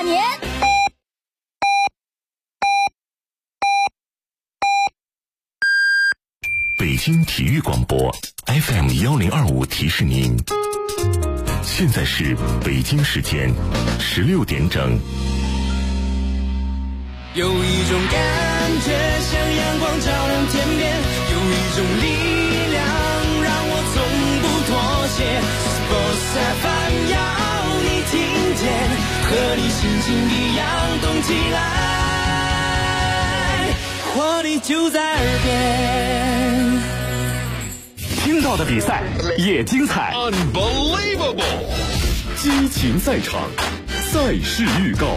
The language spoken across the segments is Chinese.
年。 北京体育广播 FM1025提示您，现在是北京时间16点整。 有一种感觉像阳光照亮天边，有一种力量让我从不妥协。Sports FM 要你听见，和你心情一样动起来，活力就在耳边。 听到的比赛也精彩 Unbelievable 激情赛场，赛事预告。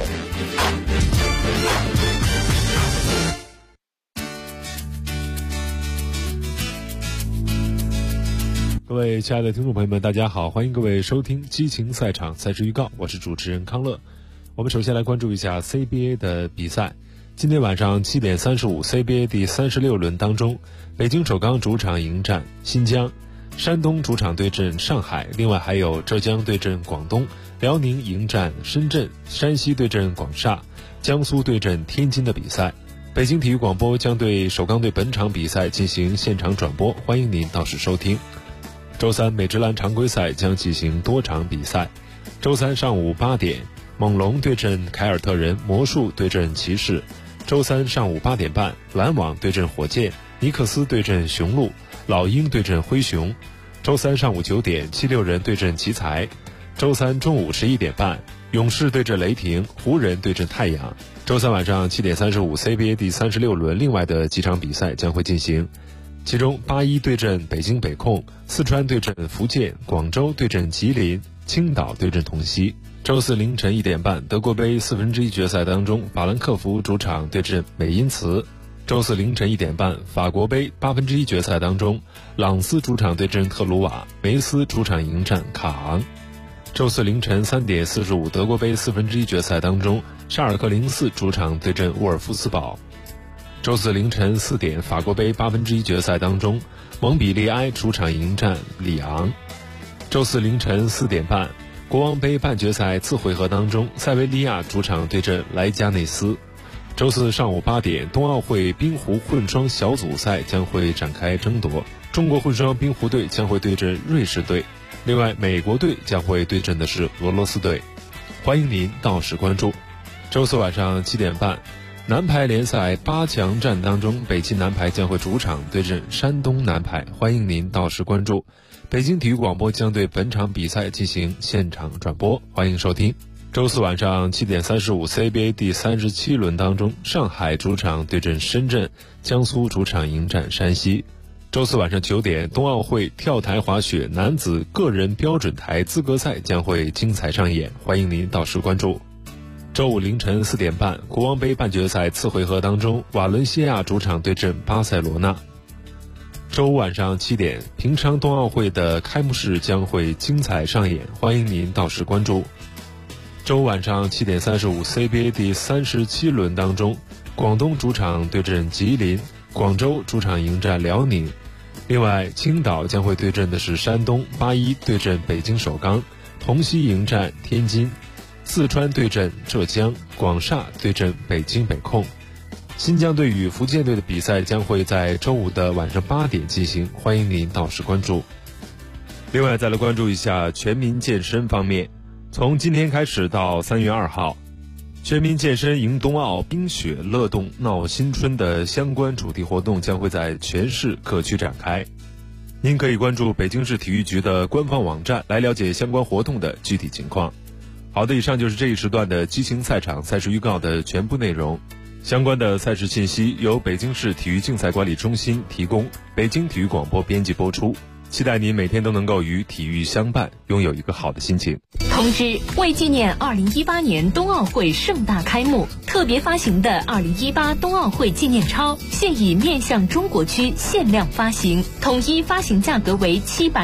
各位亲爱的听众朋友们，大家好，欢迎各位收听激情赛场赛事预告，我是主持人康乐。我们首先来关注一下 CBA 的比赛。今天晚上7点35 CBA 第36轮当中，北京首钢主场迎战新疆，山东主场对阵上海，另外还有浙江对阵广东，辽宁迎战深圳，山西对阵广厦，江苏对阵天津的比赛。北京体育广播将对首钢队本场比赛进行现场转播，欢迎您到时收听。周三美职篮常规赛将进行多场比赛。周三上午8点，猛龙对阵凯尔特人，魔术对阵骑士。周三上午8点半，篮网对阵火箭，尼克斯对阵雄鹿，老鹰对阵灰熊。周三上午9点，76人对阵奇才。周三中午11点半，勇士对阵雷霆，湖人对阵太阳。周三晚上7点35 CBA 第36轮另外的几场比赛将会进行，其中81对阵北京北控，四川对阵福建，广州对阵吉林，青岛对阵同曦。周四凌晨1点半，德国杯1/4决赛当中，法兰克福主场对阵美因茨。周四凌晨1点半，法国杯1/8决赛当中，朗斯主场对阵特鲁瓦，梅斯主场迎战卡昂。周四凌晨3点45，德国杯1/4决赛当中，沙尔克04主场对阵沃尔夫斯堡。周四凌晨4点，法国杯1/8决赛当中，蒙彼利埃主场迎战里昂。周四凌晨4点半，国王杯半决赛次回合当中，塞维利亚主场对阵莱加内斯。周四上午8点，冬奥会冰壶混双小组赛将会展开争夺，中国混双冰壶队将会对阵瑞士队，另外美国队将会对阵的是俄罗斯队，欢迎您到时关注。周四晚上7点半，男排联赛8强战当中，北京男排将会主场对阵山东男排，欢迎您到时关注。北京体育广播将对本场比赛进行现场转播，欢迎收听。周四晚上7点35 CBA 第37轮当中，上海主场对阵深圳，江苏主场迎战山西。周四晚上9点，冬奥会跳台滑雪男子个人标准台资格赛将会精彩上演，欢迎您到时关注。周五凌晨4点半，国王杯半决赛次回合当中，瓦伦西亚主场对阵巴塞罗那。周五晚上7点，平昌冬奥会的开幕式将会精彩上演，欢迎您到时关注。周五晚上7点35 CBA 第37轮当中，广东主场对阵吉林，广州主场迎战辽宁。另外，青岛将会对阵的是山东，81对阵北京首钢，同曦迎战天津，四川对阵浙江，广厦对阵北京北控。新疆队与福建队的比赛将会在周五的晚上8点进行，欢迎您到时关注。另外，再来关注一下全民健身方面，从今天开始到3月2号，全民健身迎冬奥冰雪乐动闹新春的相关主题活动将会在全市各区展开。您可以关注北京市体育局的官方网站来了解相关活动的具体情况。好的，以上就是这一时段的激情赛场赛事预告的全部内容。相关的赛事信息由北京市体育竞赛管理中心提供，北京体育广播编辑播出。期待您每天都能够与体育相伴，拥有一个好的心情。 通知：为纪念2018年冬奥会盛大开幕，特别发行的2018冬奥会纪念钞现已面向中国区限量发行，统一发行价格为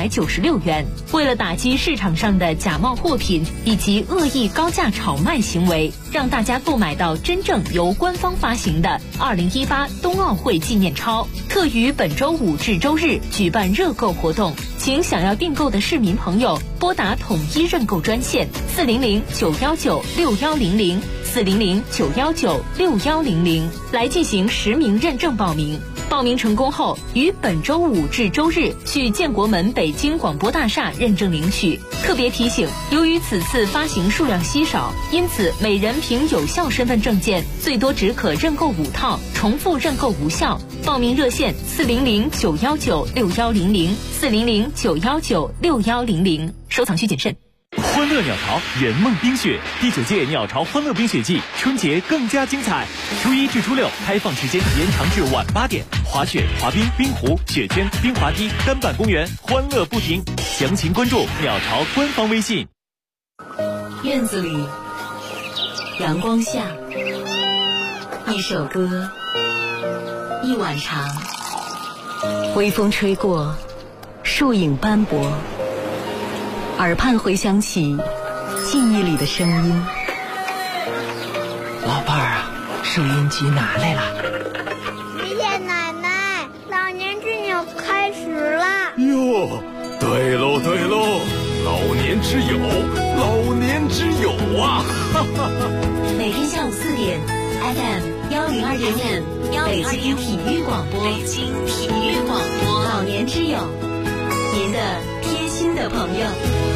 796元。为了打击市场上的假冒货品以及恶意高价炒卖行为，让大家购买到真正由官方发行的2018冬奥会纪念钞，特于本周5至周日举办热购活动。 动，请想要订购的市民朋友拨打统一认购专线400-919-6100，400-919-6100来进行实名认证报名。报名成功后，于本周五至周日去建国门北京广播大厦认证领取。特别提醒，由于此次发行数量稀少，因此每人凭有效身份证件最多只可认购5套，重复认购无效。报名热线400-919-6100，400-919-6100。收藏需谨慎。 欢乐鸟巢圆梦冰雪第9届鸟巢欢乐冰雪季，春节更加精彩。初1至初6开放时间延长至晚8点，滑雪、滑冰、冰壶、雪圈、冰滑梯、单板公园，欢乐不停。详情关注鸟巢官方微信。 院子里，阳光下，一首歌，一碗茶，微风吹过，树影斑驳，耳畔回响起记忆里的声音。 老伴儿啊，收音机拿来了。 爷爷奶奶，老年之友开始了。 哟，对喽对喽，老年之友，老年之友啊！哈哈哈。 每天下午4点 ，FM 102.5，北京体育广播，老年之友，您的贴心的朋友。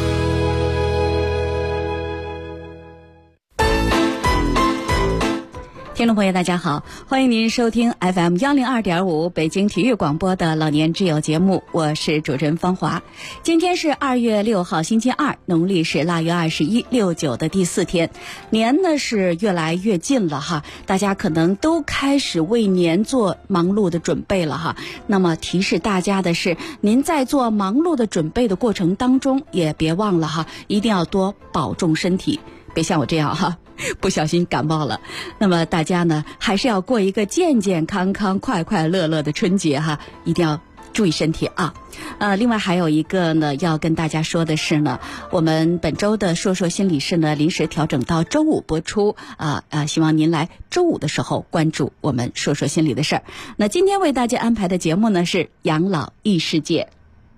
听众朋友大家好，欢迎您收听 FM 102.5北京体育广播的老年之友节目，我是主持人方华。今天是2月6号星期二，农历是腊月21，六九的第4天，年呢是越来越近了哈，大家可能都开始为年做忙碌的准备了哈。那么提示大家的是，您在做忙碌的准备的过程当中，也别忘了哈，一定要多保重身体，别像我这样哈，不小心感冒了。那么大家呢，还是要过一个健健康康、快快乐乐的春节哈，一定要注意身体啊。另外还有一个呢，要跟大家说的是呢，我们本周的说说心理事呢，临时调整到周五播出希望您来周五的时候关注我们说说心理的事儿。那今天为大家安排的节目呢是养老异世界，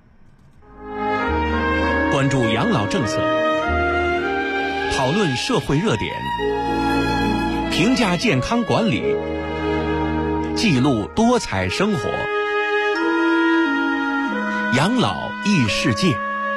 关注养老政策，讨论社会热点，评价健康管理，记录多彩生活。养老异世界。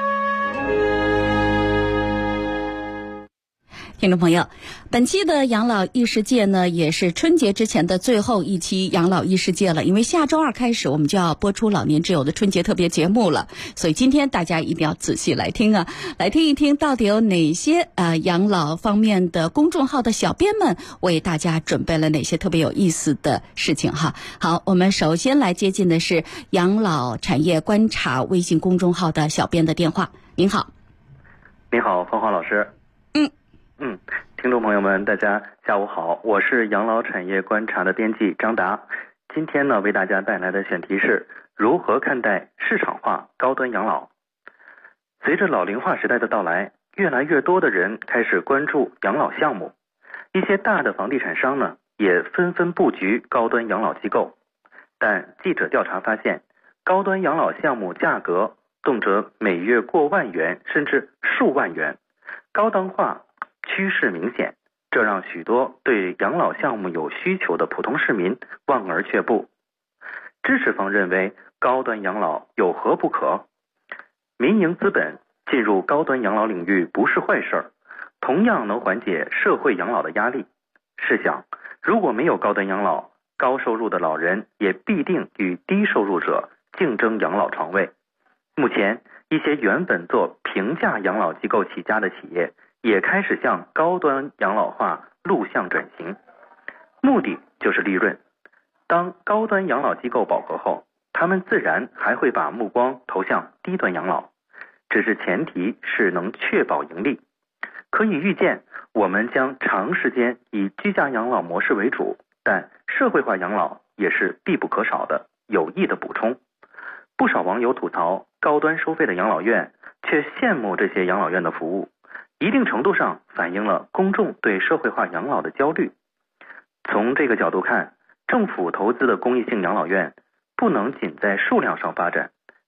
听众朋友，本期的养老异世界呢，也是春节之前的最后一期养老异世界了。因为下周2开始，我们就要播出老年之友的春节特别节目了，所以今天大家一定要仔细来听啊，来听一听到底有哪些养老方面的公众号的小编们为大家准备了哪些特别有意思的事情哈。好，我们首先来接近的是养老产业观察微信公众号的小编的电话。您好。 您好，芳华老师。听众朋友们，大家下午好，我是养老产业观察的编辑张达。今天呢，为大家带来的选题是如何看待市场化高端养老。随着老龄化时代的到来，越来越多的人开始关注养老项目，一些大的房地产商呢，也纷纷布局高端养老机构。但记者调查发现，高端养老项目价格动辄每月过万元，甚至数万元，高端化趋势明显，这让许多对养老项目有需求的普通市民望而却步。支持方认为高端养老有何不可？民营资本进入高端养老领域不是坏事，同样能缓解社会养老的压力。试想，如果没有高端养老，高收入的老人也必定与低收入者竞争养老床位。目前，一些原本做平价养老机构起家的企业也开始向高端养老化路向转型，目的就是利润。当高端养老机构饱和后，他们自然还会把目光投向低端养老，只是前提是能确保盈利。可以预见，我们将长时间以居家养老模式为主，但社会化养老也是必不可少的有益的补充。不少网友吐槽高端收费的养老院，却羡慕这些养老院的服务，一定程度上反映了公众对社会化养老的焦虑。从这个角度看，政府投资的公益性养老院不能仅在数量上发展，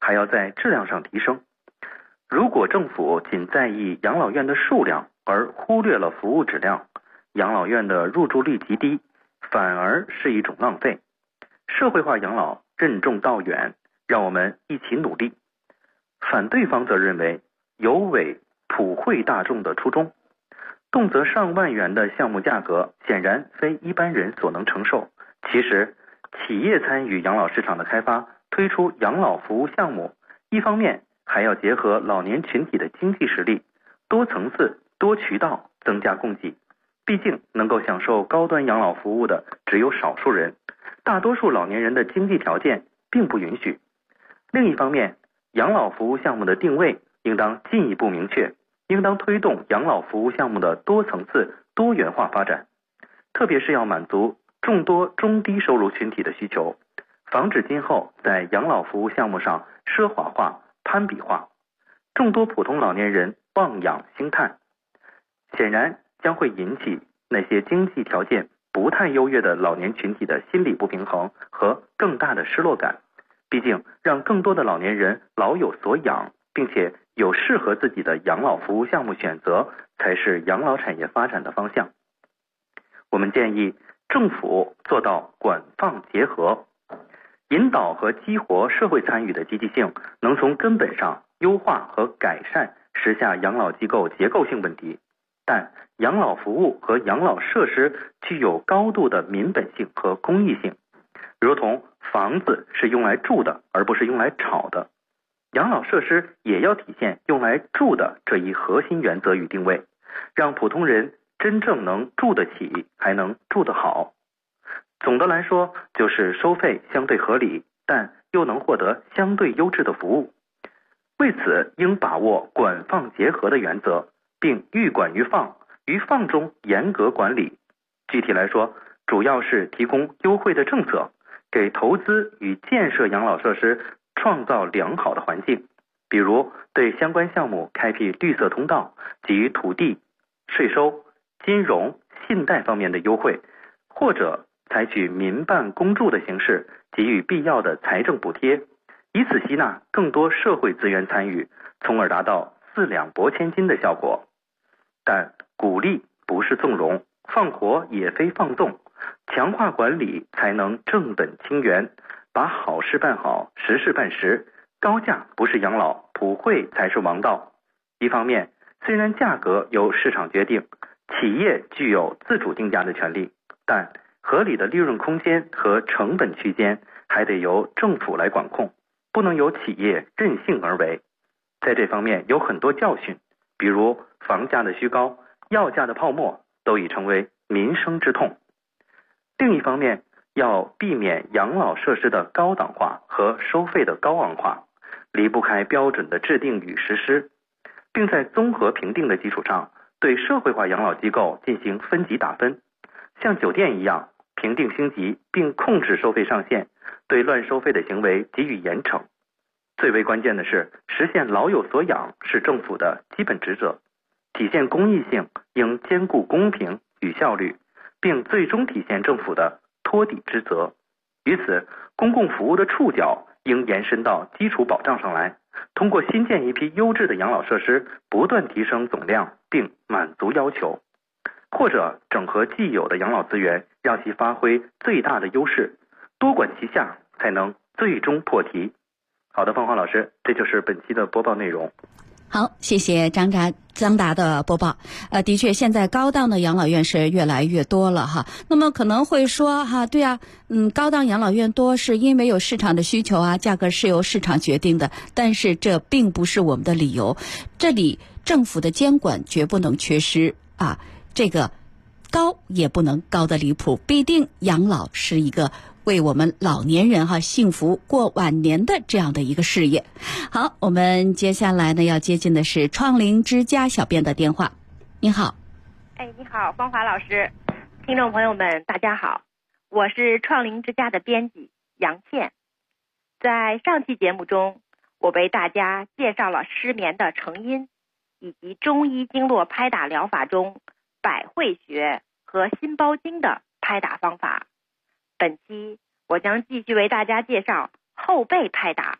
还要在质量上提升。如果政府仅在意养老院的数量而忽略了服务质量，养老院的入住率极低，反而是一种浪费。社会化养老任重道远，让我们一起努力。反对方则认为有违普惠大众的初衷，动辄上万元的项目价格显然非一般人所能承受。其实企业参与养老市场的开发，推出养老服务项目，一方面还要结合老年群体的经济实力，多层次多渠道增加供给。毕竟能够享受高端养老服务的只有少数人，大多数老年人的经济条件并不允许。另一方面，养老服务项目的定位应当进一步明确，应当推动养老服务项目的多层次多元化发展，特别是要满足众多中低收入群体的需求，防止今后在养老服务项目上奢华化、攀比化，众多普通老年人望养兴叹，显然将会引起那些经济条件不太优越的老年群体的心理不平衡和更大的失落感。毕竟让更多的老年人老有所养，并且有适合自己的养老服务项目选择，才是养老产业发展的方向。我们建议政府做到管放结合，引导和激活社会参与的积极性，能从根本上优化和改善时下养老机构结构性问题。但养老服务和养老设施具有高度的民本性和公益性，如同房子是用来住的，而不是用来炒的，养老设施也要体现用来住的这一核心原则与定位，让普通人真正能住得起，还能住得好。总的来说，就是收费相对合理，但又能获得相对优质的服务。为此，应把握管放结合的原则，并寓管于放，于放中严格管理。具体来说，主要是提供优惠的政策，给投资与建设养老设施创造良好的环境，比如对相关项目开辟绿色通道，给予土地、税收、金融、信贷方面的优惠，或者采取民办公助的形式，给予必要的财政补贴，以此吸纳更多社会资源参与，从而达到四两拨千斤的效果。但鼓励不是纵容，放火也非放纵，强化管理才能正本清源，把好事办好，实事办实。高价不是养老，普惠才是王道。一方面，虽然价格由市场决定，企业具有自主定价的权利，但合理的利润空间和成本区间还得由政府来管控，不能由企业任性而为。在这方面有很多教训，比如房价的虚高、药价的泡沫都已成为民生之痛。另一方面，要避免养老设施的高档化和收费的高昂化，离不开标准的制定与实施，并在综合评定的基础上，对社会化养老机构进行分级打分，像酒店一样评定星级，并控制收费上限，对乱收费的行为给予严惩。最为关键的是，实现老有所养是政府的基本职责，体现公益性应兼顾公平与效率，并最终体现政府的托底职责。于此，公共服务的触角应延伸到基础保障上来，通过新建一批优质的养老设施，不断提升总量并满足要求，或者整合既有的养老资源，让其发挥最大的优势，多管齐下，才能最终破题。好的，芳华老师，这就是本期的播报内容。 好，谢谢张达的播报。的确，现在高档的养老院是越来越多了哈。那么可能会说哈，对啊，高档养老院多是因为有市场的需求啊，价格是由市场决定的，但是这并不是我们的理由。这里政府的监管绝不能缺失啊，这个高也不能高得离谱，必定养老是一个为我们老年人幸福过晚年的这样的一个事业。好，我们接下来呢要接近的是创龄之家小编的电话。你好。 你好，芳华老师，听众朋友们大家好，我是创龄之家的编辑杨倩。在上期节目中，我为大家介绍了失眠的成因，以及中医经络拍打疗法中百会穴和心包经的拍打方法。本期我将继续为大家介绍后背拍打，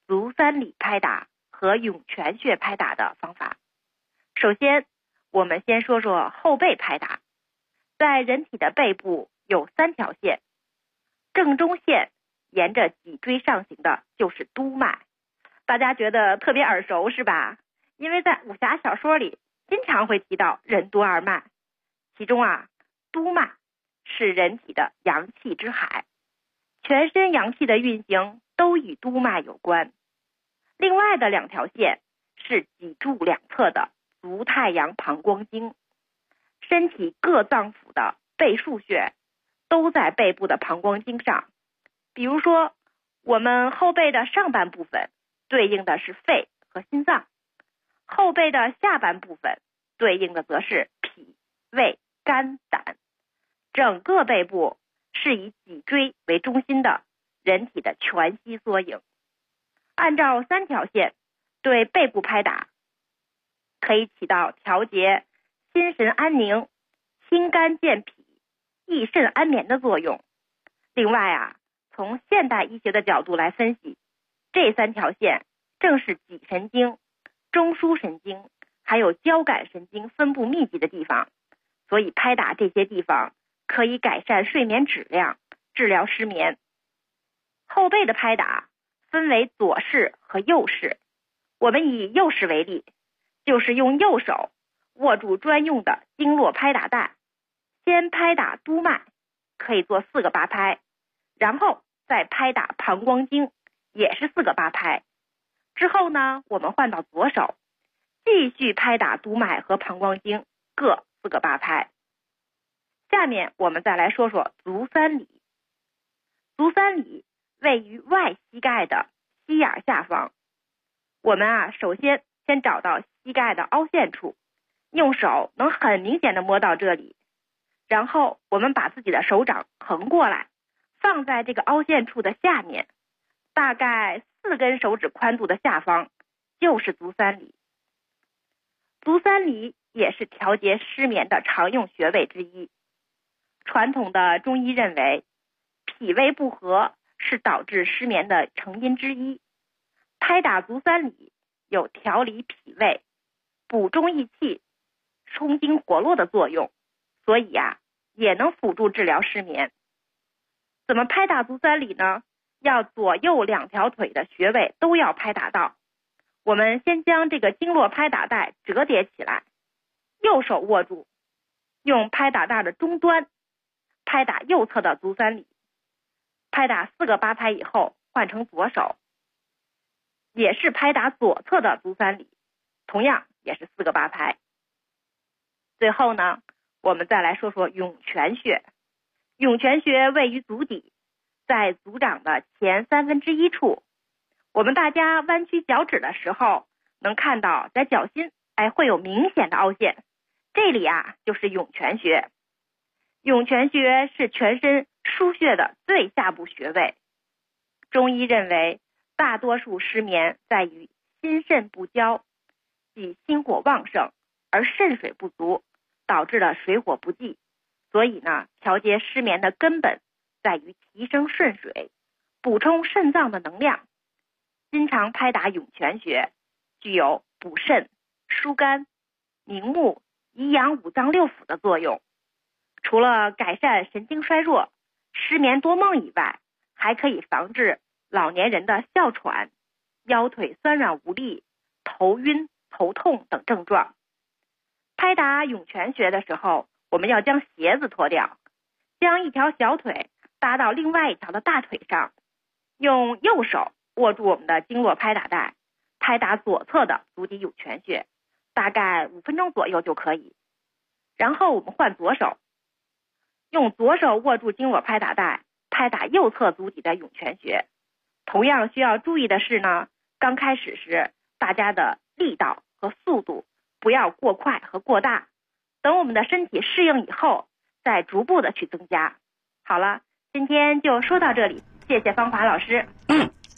足三里拍打和涌泉穴拍打的方法。首先，我们先说说后背拍打。在人体的背部有3条线，正中线沿着脊椎上行的就是督脉，大家觉得特别耳熟是吧？因为在武侠小说里经常会提到任督二脉，其中督脉是人体的阳气之海，全身阳气的运行都与督脉有关。另外的2条线是脊柱两侧的足太阳膀胱经，身体各脏腑的背腧穴都在背部的膀胱经上。比如说，我们后背的上半部分对应的是肺和心脏，后背的下半部分对应的则是脾、胃、肝、胆。整个背部是以脊椎为中心的人体的全息缩影。按照3条线对背部拍打，可以起到调节心神安宁、清肝健脾、益肾安眠的作用。另外从现代医学的角度来分析，这3条线正是脊神经、中枢神经还有交感神经分布密集的地方，所以拍打这些地方可以改善睡眠质量，治疗失眠。后背的拍打分为左式和右式，我们以右式为例，就是用右手握住专用的经络拍打带，先拍打督脉，可以做4个8拍，然后再拍打膀胱经，也是4个8拍。之后呢，我们换到左手，继续拍打督脉和膀胱经，各4个8拍。下面我们再来说说足三里。足三里位于外膝盖的膝眼下方。我们首先找到膝盖的凹陷处，用手能很明显的摸到这里，然后我们把自己的手掌横过来，放在这个凹陷处的下面，大概4根手指宽度的下方就是足三里。足三里也是调节失眠的常用穴位之一。传统的中医认为，脾胃不和是导致失眠的成因之一，拍打足三里有调理脾胃、补中益气、冲经活络的作用，所以也能辅助治疗失眠。怎么拍打足三里呢？要左右2条腿的穴位都要拍打到。我们先将这个经络拍打带折叠起来，右手握住，用拍打带的中端拍打右侧的足三里，拍打4个8拍以后换成左手，也是拍打左侧的足三里，同样也是4个8拍。最后呢，我们再来说说涌泉穴。涌泉穴位于足底，在足掌的前1/3处。我们大家弯曲脚趾的时候，能看到在脚心会有明显的凹陷，这里就是涌泉穴。涌泉穴是全身腧穴的最下部穴位。中医认为，大多数失眠在于心肾不交，即心火旺盛而肾水不足，导致了水火不济。所以呢，调节失眠的根本在于提升肾水，补充肾脏的能量。经常拍打涌泉穴，具有补肾、疏肝、明目、颐养5脏6腑的作用。除了改善神经衰弱、失眠多梦以外，还可以防治老年人的哮喘、腰腿酸软无力、头晕、头痛等症状。拍打涌泉穴的时候，我们要将鞋子脱掉，将1条小腿搭到另外1条的大腿上，用右手握住我们的经络拍打带，拍打左侧的足底涌泉穴，大概5分钟左右就可以。然后我们换左手，用左手握住经络拍打带，拍打右侧足底的涌泉穴。同样需要注意的是呢，刚开始时大家的力道和速度不要过快和过大，等我们的身体适应以后，再逐步的去增加。好了，今天就说到这里，谢谢芳华老师。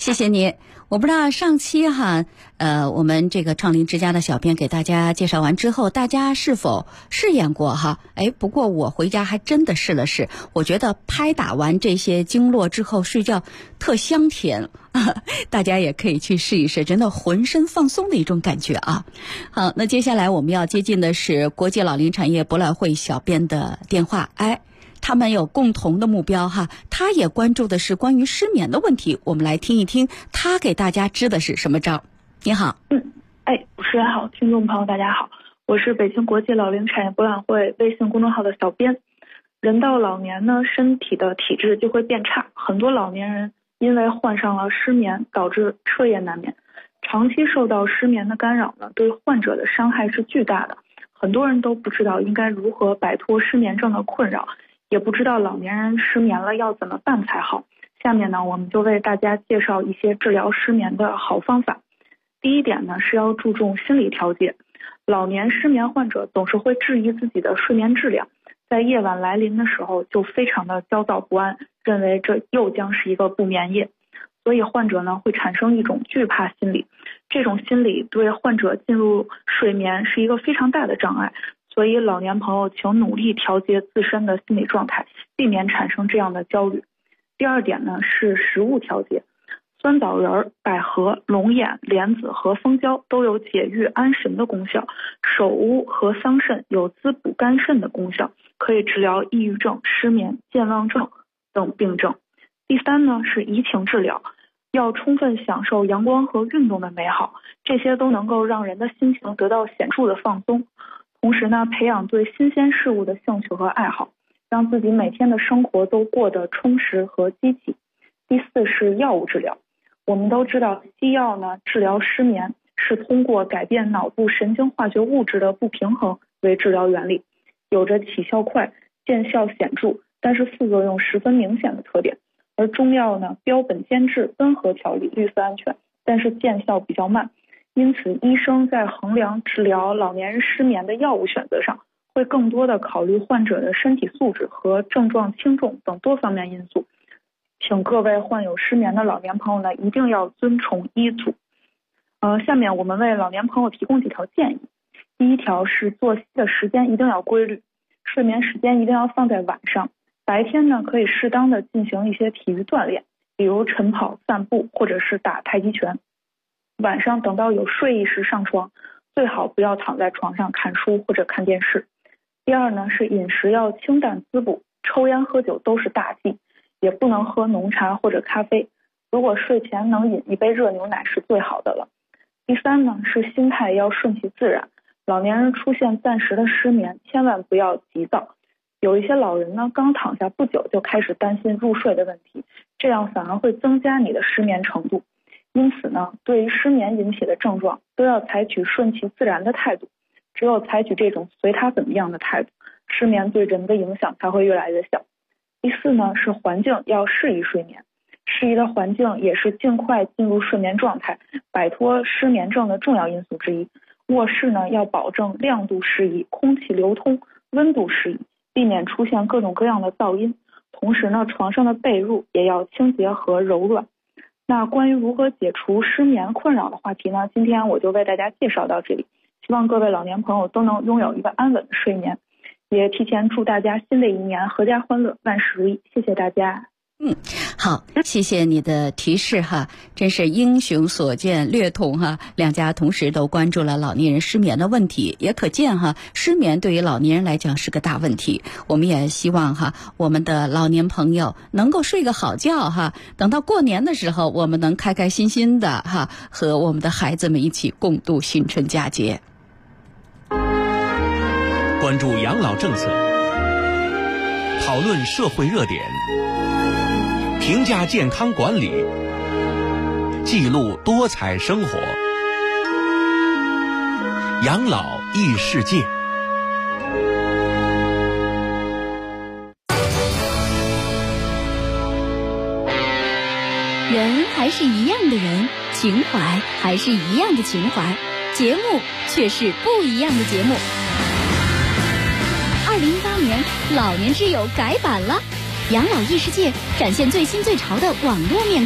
谢谢你。我不知道上期我们这个创林之家的小编给大家介绍完之后，大家是否试验过不过我回家还真的试了试，我觉得拍打完这些经络之后睡觉特香甜大家也可以去试一试，真的浑身放松的一种感觉啊。好，那接下来我们要接近的是国际老龄产业博览会小编的电话。他们有共同的目标他也关注的是关于失眠的问题，我们来听一听他给大家支的是什么招。你好。 主持人好，听众朋友大家好，我是北京国际老龄产业博览会微信公众号的小编。人到老年呢，身体的体质就会变差，很多老年人因为患上了失眠，导致彻夜难眠。长期受到失眠的干扰呢，对患者的伤害是巨大的。很多人都不知道应该如何摆脱失眠症的困扰，也不知道老年人失眠了要怎么办才好。下面呢，我们就为大家介绍一些治疗失眠的好方法。第一点呢，是要注重心理调节。老年失眠患者总是会质疑自己的睡眠质量，在夜晚来临的时候就非常的焦躁不安，认为这又将是一个不眠夜，所以患者呢会产生一种惧怕心理。这种心理对患者进入睡眠是一个非常大的障碍，所以老年朋友请努力调节自身的心理状态，避免产生这样的焦虑。第二点呢，是食物调节。酸枣仁、百合、龙眼、莲子和蜂胶都有解郁安神的功效，首乌和桑葚有滋补肝肾的功效，可以治疗抑郁症、失眠、健忘症等病症。第三呢，是怡情治疗，要充分享受阳光和运动的美好，这些都能够让人的心情得到显著的放松。同时呢，培养对新鲜事物的兴趣和爱好，让自己每天的生活都过得充实和积极。第四是药物治疗。我们都知道，西药呢治疗失眠是通过改变脑部神经化学物质的不平衡为治疗原理，有着起效快、见效显著，但是副作用十分明显的特点。而中药呢，标本兼治，温和调理，绿色安全，但是见效比较慢。因此，医生在衡量治疗老年人失眠的药物选择上，会更多的考虑患者的身体素质和症状轻重等多方面因素。请各位患有失眠的老年朋友呢，一定要遵从医嘱。下面我们为老年朋友提供几条建议。第一条是作息的时间一定要规律，睡眠时间一定要放在晚上。白天呢，可以适当的进行一些体育锻炼，比如晨跑、散步或者是打太极拳。晚上等到有睡意时上床，最好不要躺在床上看书或者看电视。第二呢，是饮食要清淡滋补，抽烟喝酒都是大忌，也不能喝浓茶或者咖啡，如果睡前能饮一杯热牛奶是最好的了。第三呢，是心态要顺其自然，老年人出现暂时的失眠，千万不要急躁。有一些老人呢，刚躺下不久就开始担心入睡的问题，这样反而会增加你的失眠程度。因此呢，对于失眠引起的症状，都要采取顺其自然的态度，只有采取这种随他怎么样的态度，失眠对人的影响才会越来越小。第四呢，是环境要适宜睡眠，适宜的环境也是尽快进入睡眠状态，摆脱失眠症的重要因素之一。卧室呢，要保证亮度适宜，空气流通，温度适宜，避免出现各种各样的噪音。同时呢，床上的被褥也要清洁和柔软。那关于如何解除失眠困扰的话题呢，今天我就为大家介绍到这里，希望各位老年朋友都能拥有一个安稳的睡眠，也提前祝大家新的一年阖家欢乐，万事如意。谢谢大家。 好，谢谢你的提示真是英雄所见略同两家同时都关注了老年人失眠的问题，也可见失眠对于老年人来讲是个大问题。我们也希望我们的老年朋友能够睡个好觉等到过年的时候，我们能开开心心的和我们的孩子们一起共度新春佳节。 关注养老政策，讨论社会热点，评价健康管理，记录多彩生活，养老异世界。 人还是一样的人，情怀还是一样的情怀，节目却是不一样的节目。2018年老年之友改版了，养老异世界展现最新最潮的网络面孔，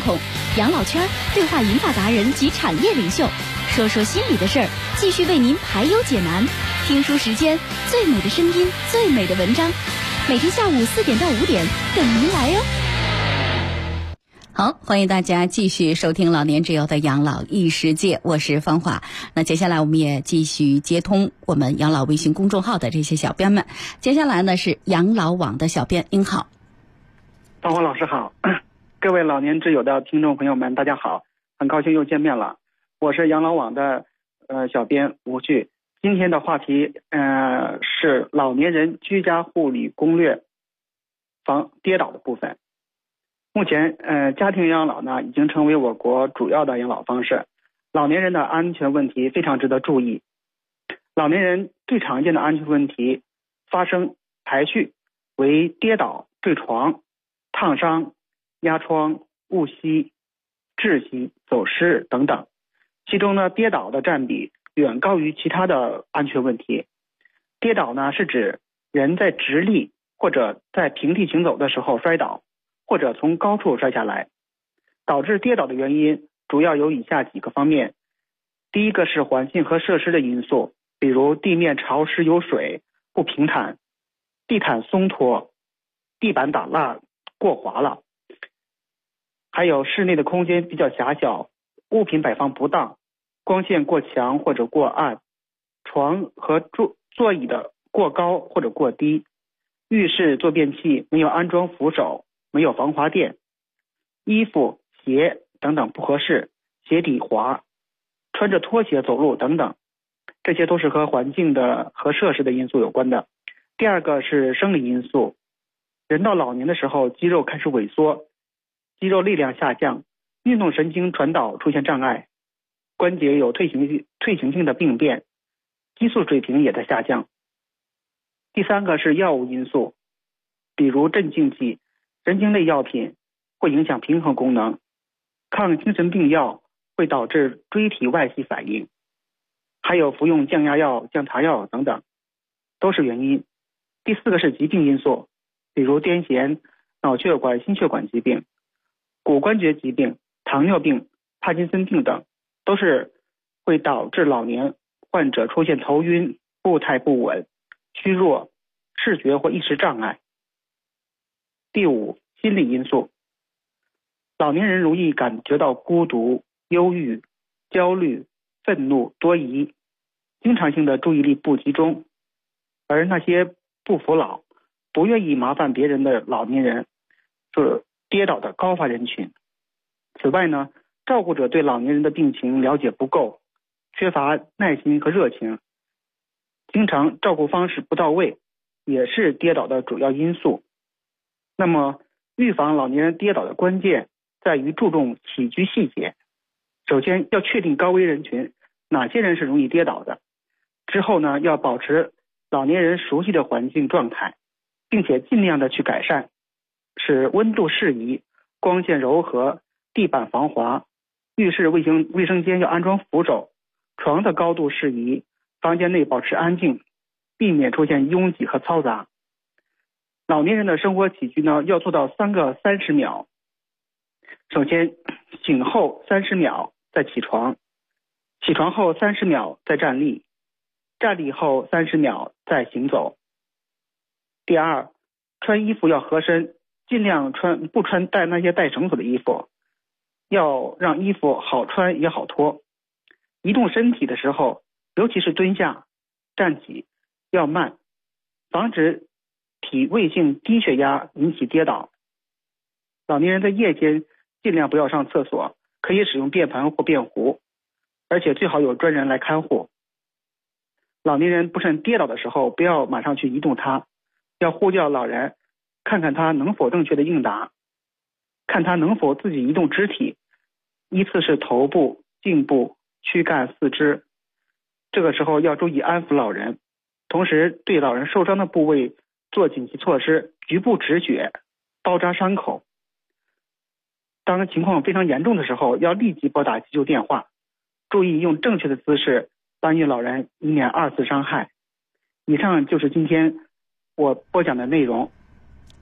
养老圈对话银发达人及产业领袖，说说心里的事儿，继续为您排忧解难。听书时间，最美的声音，最美的文章，每天下午4点到5点等您来哟。 好，欢迎大家继续收听老年之友的养老异世界，我是芳华。那接下来我们也继续接通我们养老微信公众号的这些小编们。接下来呢是养老网的小编，您好。 芳华老师好，各位老年之友的听众朋友们，大家好，很高兴又见面了。我是养老网的小编吴旭。今天的话题是老年人居家护理攻略，防跌倒的部分。目前家庭养老呢已经成为我国主要的养老方式，老年人的安全问题非常值得注意。老年人最常见的安全问题发生排序为跌倒、坠床、烫伤、压疮、误吸、窒息、走失等等，其中呢跌倒的占比远高于其他的安全问题。跌倒呢是指人在直立或者在平地行走的时候摔倒，或者从高处摔下来。导致跌倒的原因主要有以下几个方面。第一个是环境和设施的因素，比如地面潮湿有水、不平坦、地毯松脱、地板打蜡过滑了，还有室内的空间比较狭小，物品摆放不当，光线过强或者过暗，床和座椅的过高或者过低，浴室坐便器没有安装扶手，没有防滑垫，衣服、鞋等等不合适，鞋底滑，穿着拖鞋走路等等，这些都是和环境的和设施的因素有关的。第二个是生理因素，人到老年的时候，肌肉开始萎缩，肌肉力量下降，运动神经传导出现障碍，关节有退行性的病变，激素水平也在下降。第三个是药物因素，比如镇静剂、神经类药品会影响平衡功能，抗精神病药会导致椎体外系反应，还有服用降压药、降茶药等等，都是原因。第四个是疾病因素，比如癫痫、脑血管、心血管疾病、骨关节疾病、糖尿病、帕金森病等，都是会导致老年患者出现头晕、步态不稳、虚弱、视觉或意识障碍。第五，心理因素，老年人容易感觉到孤独、忧郁、焦虑、愤怒、多疑，经常性的注意力不集中，而那些不服老、不愿意麻烦别人的老年人是跌倒的高发人群。此外呢，照顾者对老年人的病情了解不够，缺乏耐心和热情，经常照顾方式不到位，也是跌倒的主要因素。那么预防老年人跌倒的关键在于注重起居细节。首先要确定高危人群，哪些人是容易跌倒的，之后呢要保持老年人熟悉的环境状态，并且尽量的去改善，使温度适宜、光线柔和、地板防滑，浴室卫生间要安装扶手，床的高度适宜，房间内保持安静，避免出现拥挤和嘈杂。老年人的生活起居呢，要做到3个30秒。首先，醒后30秒再起床，起床后30秒再站立，站立后30秒再行走。第二，穿衣服要合身，尽量不穿那些带绳索的衣服，要让衣服好穿也好脱。移动身体的时候，尤其是蹲下、站起要慢，防止体位性低血压引起跌倒。老年人在夜间尽量不要上厕所，可以使用便盆或便壶，而且最好有专人来看护。老年人不慎跌倒的时候，不要马上去移动他，要呼叫老人，看看他能否正确的应答，看他能否自己移动肢体，依次是头部、颈部、躯干、四肢。这个时候要注意安抚老人，同时对老人受伤的部位做紧急措施，局部止血、包扎伤口。当情况非常严重的时候，要立即拨打急救电话，注意用正确的姿势搬运老人，以免2次伤害。以上就是今天我播讲的内容。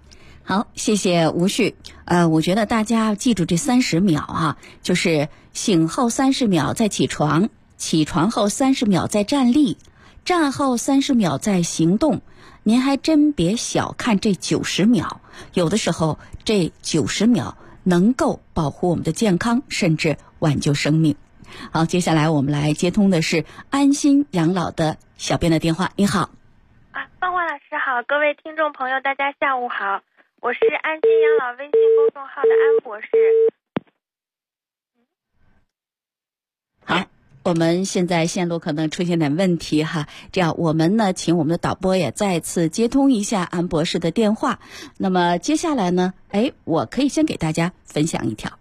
好，谢谢吴旭。我觉得大家记住这30秒啊，就是醒后30秒再起床，起床后30秒再站立，站后30秒再行动。您还真别小看这90秒，有的时候这90秒能够保护我们的健康，甚至挽救生命。好，接下来我们来接通的是安心养老的小编的电话。你好。 芳华老师好，各位听众朋友大家下午好，我是安心养老微信公众号的安博士。 好，我们现在线路可能出现点问题哈，这样我们呢请我们的导播也再次接通一下安博士的电话。那么接下来呢，我可以先给大家分享一条。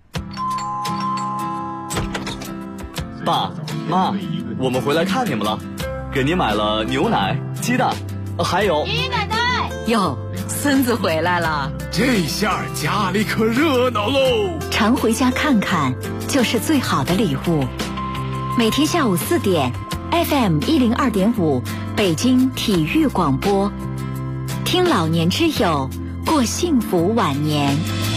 爸妈，我们回来看你们了，给您买了牛奶、鸡蛋，还有爷爷奶奶。 哟，孙子回来了， 这下家里可热闹喽！ 常回家看看，就是最好的礼物。每天下午4点 ，FM 102.5，北京体育广播，听老年之友，过幸福晚年。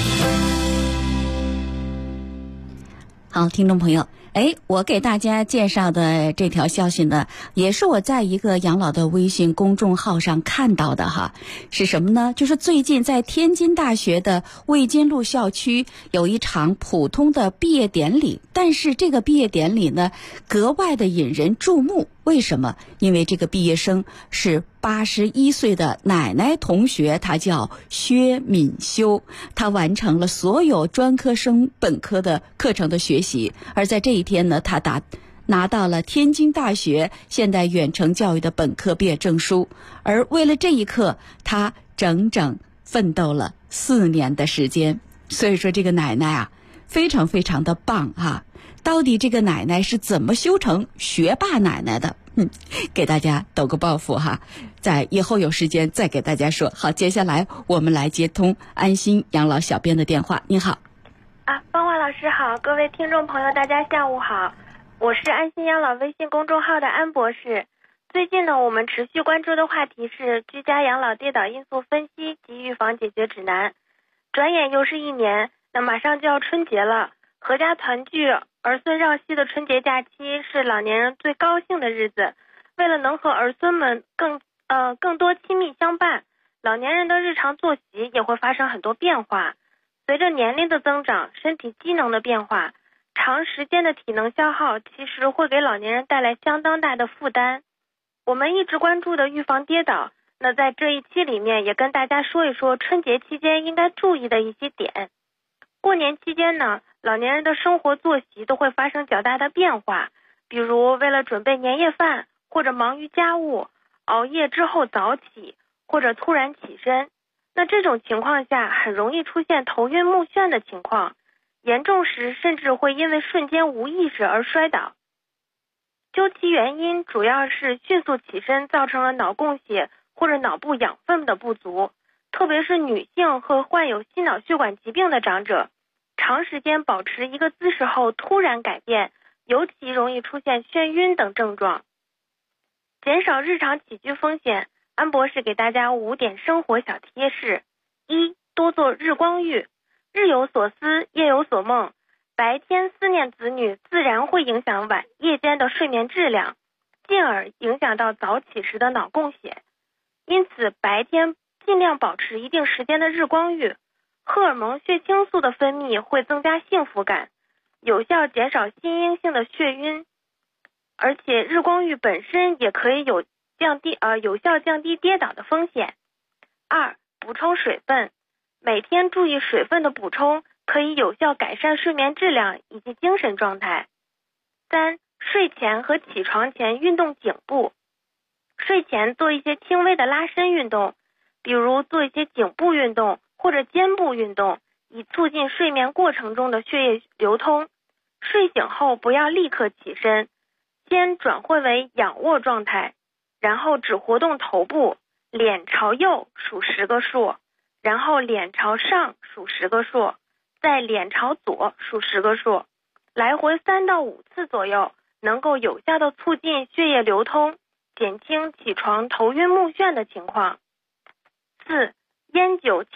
好，听众朋友。我给大家介绍的这条消息呢，也是我在一个养老的微信公众号上看到的哈。是什么呢？就是最近在天津大学的魏金路校区有一场普通的毕业典礼，但是这个毕业典礼呢，格外的引人注目。为什么？因为这个毕业生是81岁的奶奶同学，她叫薛敏修，她完成了所有专科生本科的课程的学习，而在这一天呢，她拿到了天津大学现代远程教育的本科毕业证书，而为了这一刻，她整整奋斗了4年的时间。所以说这个奶奶啊，非常非常的棒啊！到底这个奶奶是怎么修成学霸奶奶的？给大家抖个抱负哈，在以后有时间再给大家说。好，接下来我们来接通安心养老小编的电话。你好。 芳华老师好，各位听众朋友大家下午好，我是安心养老微信公众号的安博士。最近呢，我们持续关注的话题是居家养老跌倒因素分析及预防解决指南。转眼又是1年，那马上就要春节了，阖家团聚儿孙绕膝的春节假期是老年人最高兴的日子。为了能和儿孙们更多亲密相伴，老年人的日常作息也会发生很多变化。随着年龄的增长，身体机能的变化，长时间的体能消耗其实会给老年人带来相当大的负担。我们一直关注的预防跌倒，那在这一期里面也跟大家说一说春节期间应该注意的一些点。过年期间呢，老年人的生活作息都会发生较大的变化，比如为了准备年夜饭，或者忙于家务，熬夜之后早起，或者突然起身。那这种情况下很容易出现头晕目眩的情况，严重时甚至会因为瞬间无意识而摔倒。究其原因，主要是迅速起身造成了脑供血或者脑部养分的不足，特别是女性和患有心脑血管疾病的长者，长时间保持一个姿势后突然改变，尤其容易出现眩晕等症状。减少日常起居风险，安博士给大家5点生活小贴士。1. 多做日光浴。日有所思，夜有所梦，白天思念子女，自然会影响夜间的睡眠质量，进而影响到早起时的脑供血。因此白天尽量保持一定时间的日光浴，荷尔蒙血清素的分泌会增加幸福感，有效减少心因性的眩晕，而且日光浴本身也可以有效降低跌倒的风险。2. 补充水分。每天注意水分的补充，可以有效改善睡眠质量以及精神状态。3. 睡前和起床前运动颈部。睡前做一些轻微的拉伸运动，比如做一些颈部运动或者肩部运动，以促进睡眠过程中的血液流通。睡醒后不要立刻起身，先转换为仰卧状态，然后只活动头部，脸朝右数10个数，然后脸朝上数10个数，再脸朝左数10个数，来回3到5次左右，能够有效的促进血液流通，减轻起床头晕目眩的情况。4. 烟酒切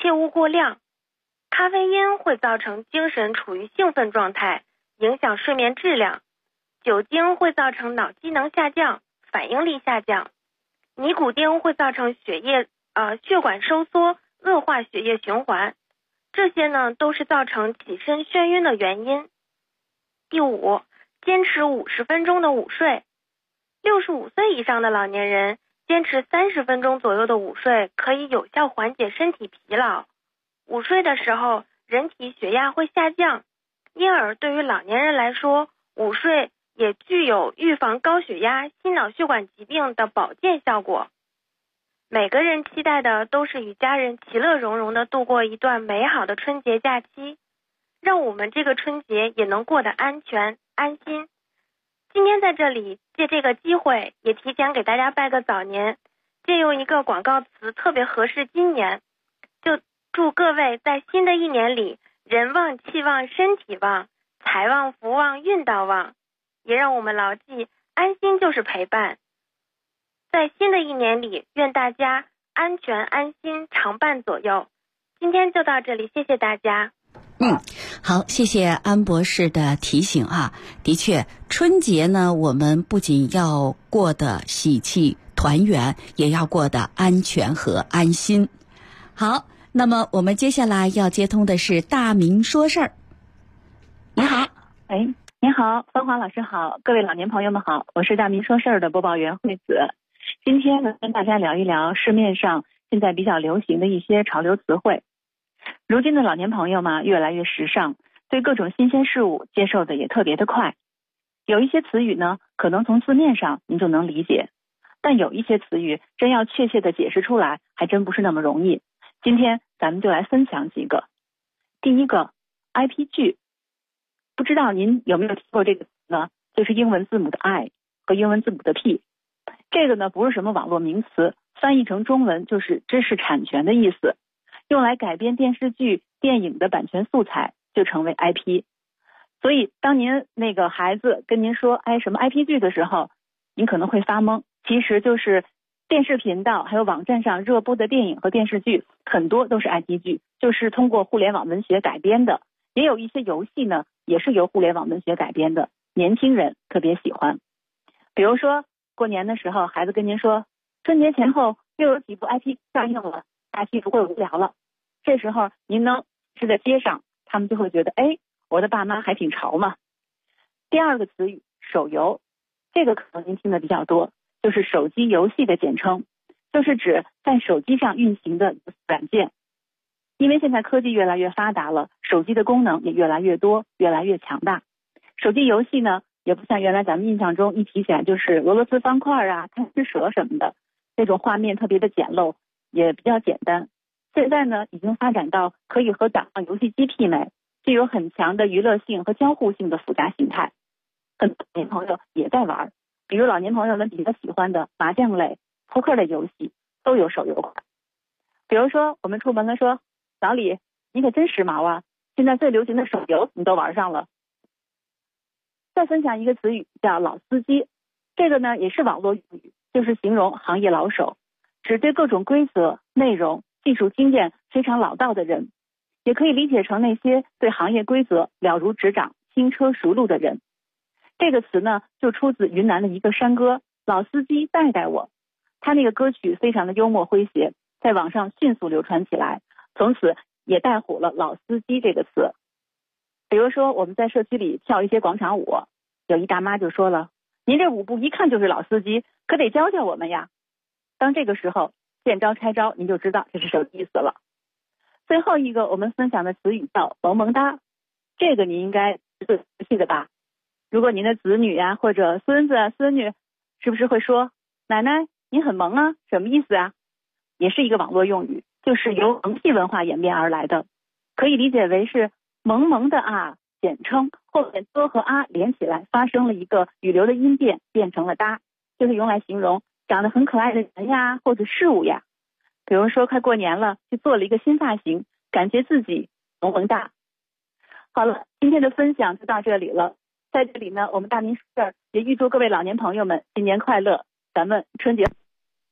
切勿过量。咖啡因会造成精神处于兴奋状态，影响睡眠质量。酒精会造成脑机能下降，反应力下降。尼古丁会造成血管收缩，恶化血液循环。这些呢都是造成起身眩晕的原因。第5，坚持50分钟的午睡。65岁以上的老年人坚持30分钟左右的午睡，可以有效缓解身体疲劳。午睡的时候，人体血压会下降，因而对于老年人来说，午睡也具有预防高血压、心脑血管疾病的保健效果。每个人期待的都是与家人其乐融融地度过一段美好的春节假期，让我们这个春节也能过得安全安心。今天在这里借这个机会，也提前给大家拜个早年，借用一个广告词特别合适今年，就祝各位在新的一年里人旺气旺身体旺，财旺福旺运道旺，也让我们牢记安心就是陪伴。在新的一年里，愿大家安全安心常伴左右。今天就到这里，谢谢大家。 好，谢谢安博士的提醒啊。的确，春节呢，我们不仅要过得喜气团圆，也要过得安全和安心。好，那么我们接下来要接通的是大明说事儿。你好， 你好，芳华老师好，各位老年朋友们好，我是大明说事儿的播报员惠子。今天呢，跟大家聊一聊市面上现在比较流行的一些潮流词汇。如今的老年朋友嘛，越来越时尚，对各种新鲜事物接受的也特别的快。有一些词语呢，可能从字面上您就能理解，但有一些词语真要确切的解释出来，还真不是那么容易。今天咱们就来分享几个。第一个 IPG， 不知道您有没有听过这个词呢？就是英文字母的 I 和英文字母的 P。这个呢不是什么网络名词，翻译成中文就是知识产权的意思，用来改编电视剧、电影的版权素材就成为 IP。 所以当您那个孩子跟您说什么 IP 剧的时候，您可能会发懵，其实就是电视频道还有网站上热播的电影和电视剧很多都是 IP 剧，就是通过互联网文学改编的。也有一些游戏呢也是由互联网文学改编的，年轻人特别喜欢。比如说过年的时候，孩子跟您说春节前后又有几部 IP 上映了，假期不会无聊了。这时候您呢是在街上，他们就会觉得我的爸妈还挺潮嘛。第二个词语手游，这个可能您听的比较多，就是手机游戏的简称，就是指在手机上运行的软件。因为现在科技越来越发达了，手机的功能也越来越多，越来越强大。手机游戏呢也不像原来咱们印象中一提起来就是俄罗斯方块啊、贪吃蛇什么的，那种画面特别的简陋，也比较简单。现在呢已经发展到可以和掌上游戏机媲美，具有很强的娱乐性和交互性的复杂形态。很多老年朋友也在玩，比如老年朋友们比较喜欢的麻将类、扑克类游戏都有手游款。比如说我们出门了说，老李你可真时髦啊，现在最流行的手游你都玩上了。再分享一个词语叫老司机，这个呢也是网络用语，就是形容行业老手，指对各种规则、内容、技术经验非常老道的人，也可以理解成那些对行业规则了如指掌、轻车熟路的人。这个词呢就出自云南的一个山歌《老司机带带我》，他那个歌曲非常的幽默诙谐，在网上迅速流传起来，从此也带火了老司机这个词。比如说我们在社区里跳一些广场舞，有一大妈就说了，您这舞步一看就是老司机，可得教教我们呀。当这个时候见招拆招，您就知道这是什么意思了。最后一个我们分享的词语叫萌萌哒，这个您应该是最熟悉的吧。如果您的子女啊或者孙子啊孙女是不是会说，奶奶您很萌啊，什么意思啊？也是一个网络用语，就是由萌系文化演变而来的，可以理解为是萌萌的啊简称，后面多和啊连起来发生了一个语流的音变，变成了哒，就是用来形容长得很可爱的人呀或者事物呀。比如说快过年了，去做了一个新发型，感觉自己萌萌哒。好了，今天的分享就到这里了。在这里呢，我们大明说事儿也预祝各位老年朋友们新年快乐，咱们春节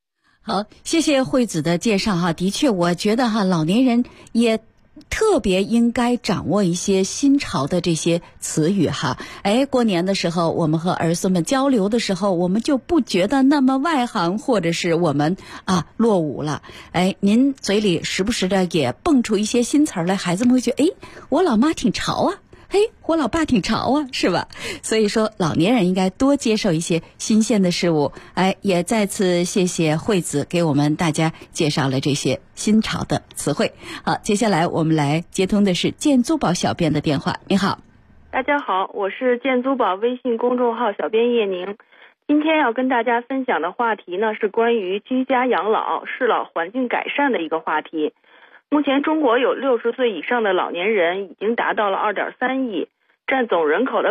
好，谢谢惠子的介绍哈。的确，我觉得哈，老年人也特别应该掌握一些新潮的这些词语哈。过年的时候，我们和儿孙们交流的时候，我们就不觉得那么外行，或者是我们落伍了。您嘴里时不时的也蹦出一些新词儿来，孩子们会觉得，我老妈挺潮啊。我老爸挺潮啊，是吧？所以说老年人应该多接受一些新鲜的事物。也再次谢谢惠子给我们大家介绍了这些新潮的词汇。好，接下来我们来接通的是建租宝小编的电话。你好。 大家好，我是建租宝微信公众号小编叶宁。今天要跟大家分享的话题呢，是关于居家养老、适老环境改善的一个话题。目前中国有60岁以上的老年人已经达到了2.3亿，占总人口的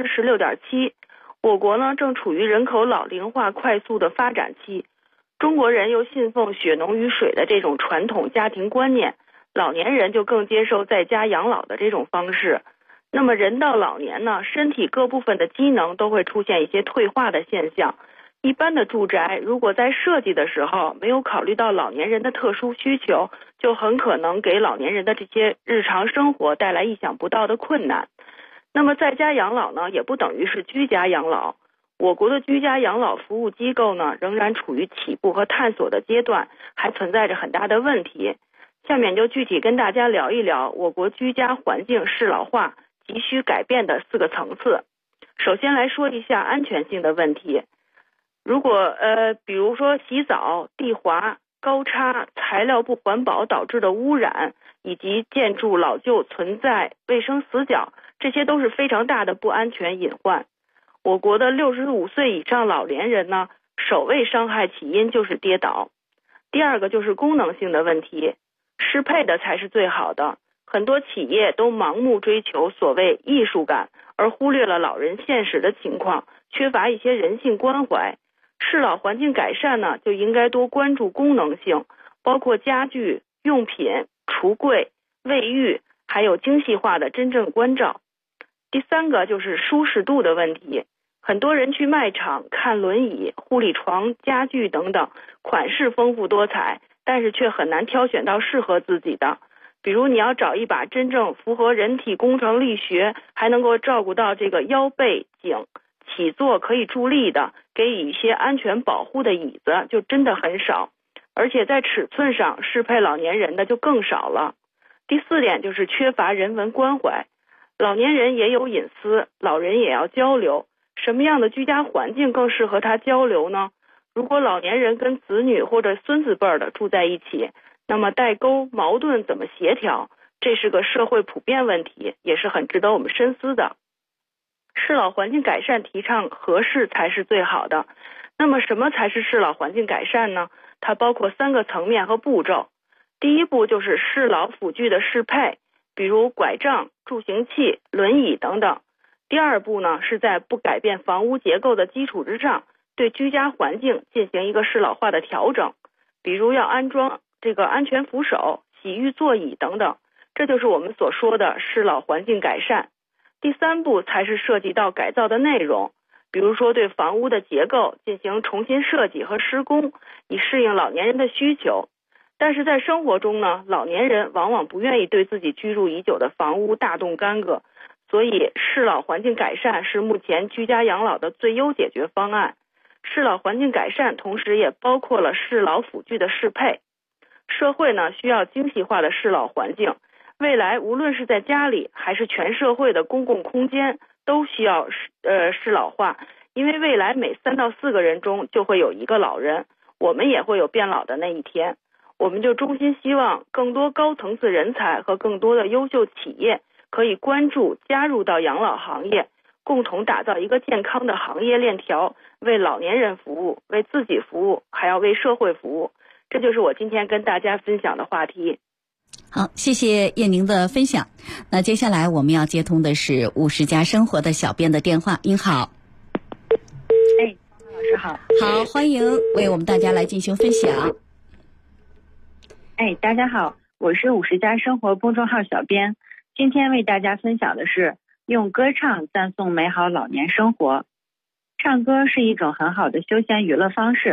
16.7%。我国呢正处于人口老龄化快速的发展期，中国人又信奉血浓于水的这种传统家庭观念，老年人就更接受在家养老的这种方式。那么人到老年呢，身体各部分的机能都会出现一些退化的现象。一般的住宅如果在设计的时候没有考虑到老年人的特殊需求，就很可能给老年人的这些日常生活带来意想不到的困难。那么在家养老呢，也不等于是居家养老。我国的居家养老服务机构呢，仍然处于起步和探索的阶段，还存在着很大的问题。下面就具体跟大家聊一聊我国居家环境适老化急需改变的4个层次。首先来说一下安全性的问题。如果比如说洗澡、地滑、高差、材料不环保导致的污染，以及建筑老旧存在卫生死角，这些都是非常大的不安全隐患。我国的65岁以上老年人呢，首位伤害起因就是跌倒。第二个就是功能性的问题，适配的才是最好的。很多企业都盲目追求所谓艺术感，而忽略了老人现实的情况，缺乏一些人性关怀。适老环境改善呢，就应该多关注功能性，包括家具、用品、橱柜、卫浴，还有精细化的真正关照。第三个就是舒适度的问题。很多人去卖场看轮椅、护理床、家具等等，款式丰富多彩，但是却很难挑选到适合自己的。比如你要找一把真正符合人体工程力学，还能够照顾到这个腰背颈起坐可以助力的，给予一些安全保护的椅子就真的很少，而且在尺寸上适配老年人的就更少了。第4点就是缺乏人文关怀。老年人也有隐私，老人也要交流，什么样的居家环境更适合他交流呢？如果老年人跟子女或者孙子辈的住在一起，那么代沟矛盾怎么协调？这是个社会普遍问题，也是很值得我们深思的。适老环境改善提倡合适才是最好的。那么什么才是适老环境改善呢？它包括3个层面和步骤。第一步就是适老辅具的适配，比如拐杖、助行器、轮椅等等。第二步呢，是在不改变房屋结构的基础之上，对居家环境进行一个适老化的调整，比如要安装这个安全扶手、洗浴座椅等等，这就是我们所说的适老环境改善。第3步才是涉及到改造的内容，比如说对房屋的结构进行重新设计和施工，以适应老年人的需求。但是在生活中呢，老年人往往不愿意对自己居住已久的房屋大动干戈，所以适老环境改善是目前居家养老的最优解决方案。适老环境改善同时也包括了适老辅具的适配。社会呢需要精细化的适老环境，未来无论是在家里还是全社会的公共空间都需要适老化，因为未来每3到4个人中就会有1个老人，我们也会有变老的那一天。我们就衷心希望更多高层次人才和更多的优秀企业可以关注加入到养老行业，共同打造一个健康的行业链条，为老年人服务，为自己服务，还要为社会服务。这就是我今天跟大家分享的话题。 好，谢谢叶宁的分享。那接下来我们要接通的是50家生活的小编的电话。您好。 老师好。 好，欢迎为我们大家来进行分享。 大家好，我是50家生活公众号小编，今天为大家分享的是用歌唱赞颂美好老年生活。唱歌是一种很好的休闲娱乐方式，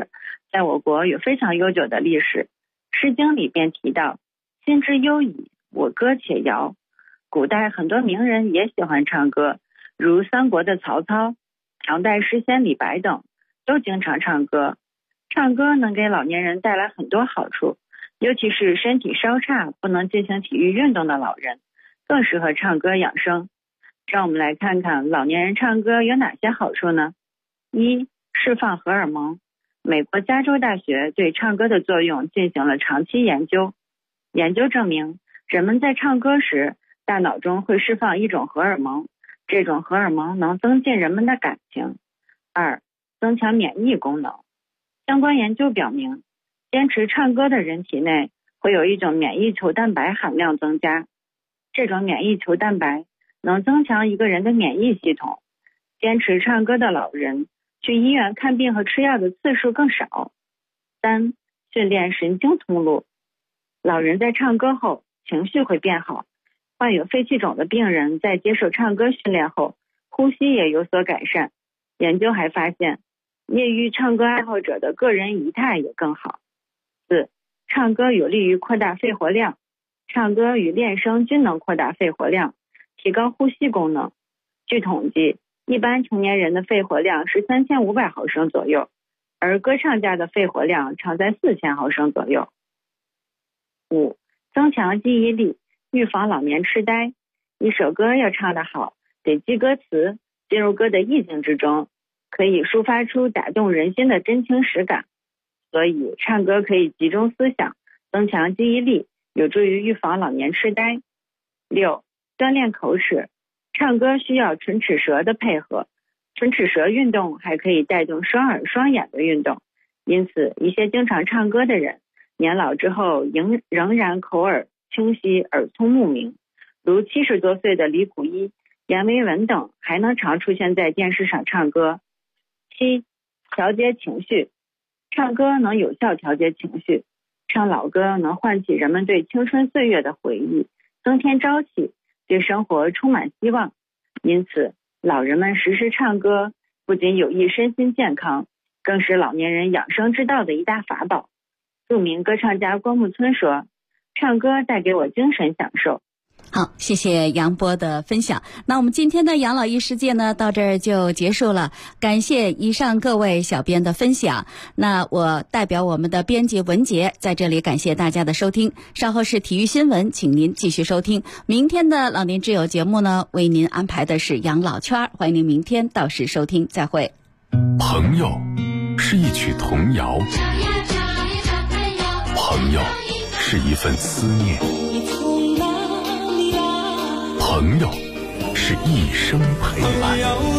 在我国有非常悠久的历史，《诗经》里便提到心之忧矣，我歌且谣。古代很多名人也喜欢唱歌，如三国的曹操、唐代诗仙李白等都经常唱歌。唱歌能给老年人带来很多好处，尤其是身体稍差不能进行体育运动的老人，更适合唱歌养生。让我们来看看老年人唱歌有哪些好处呢？一、释放荷尔蒙。美国加州大学对唱歌的作用进行了长期研究，研究证明人们在唱歌时大脑中会释放一种荷尔蒙，这种荷尔蒙能增进人们的感情。二、增强免疫功能。相关研究表明，坚持唱歌的人体内会有一种免疫球蛋白含量增加，这种免疫球蛋白能增强一个人的免疫系统。坚持唱歌的老人去医院看病和吃药的次数更少。三、训练神经通路。老人在唱歌后情绪会变好，患有肺气肿的病人在接受唱歌训练后，呼吸也有所改善。研究还发现，业余唱歌爱好者的个人仪态也更好。四、唱歌有利于扩大肺活量。唱歌与练声均能扩大肺活量，提高呼吸功能。据统计，一般成年人的肺活量是3500毫升左右，而歌唱家的肺活量常在4000毫升左右。五、增强记忆力，预防老年痴呆。一首歌要唱得好，得记歌词，进入歌的意境之中，可以抒发出打动人心的真情实感。所以唱歌可以集中思想，增强记忆力，有助于预防老年痴呆。六、锻炼口齿。唱歌需要唇齿舌的配合，唇齿舌运动还可以带动双耳双眼的运动，因此一些经常唱歌的人年老之后仍然口耳清晰，耳聪目明，如70多岁的李谷一、阎维文等还能常出现在电视上唱歌。七、调节情绪。唱歌能有效调节情绪，唱老歌能唤起人们对青春岁月的回忆，增添朝气，对生活充满希望。因此老人们时时唱歌，不仅有益身心健康，更是老年人养生之道的一大法宝。著名歌唱家郭木村说，唱歌带给我精神享受。 好，谢谢杨波的分享。那我们今天的养老一世界呢，到这儿就结束了。感谢以上各位小编的分享。那我代表我们的编辑文杰在这里感谢大家的收听。稍后是体育新闻，请您继续收听。明天的老年之友节目呢，为您安排的是养老圈，欢迎您明天到时收听。再会。 朋友是一曲童谣，朋友是一份思念，朋友是一生陪伴。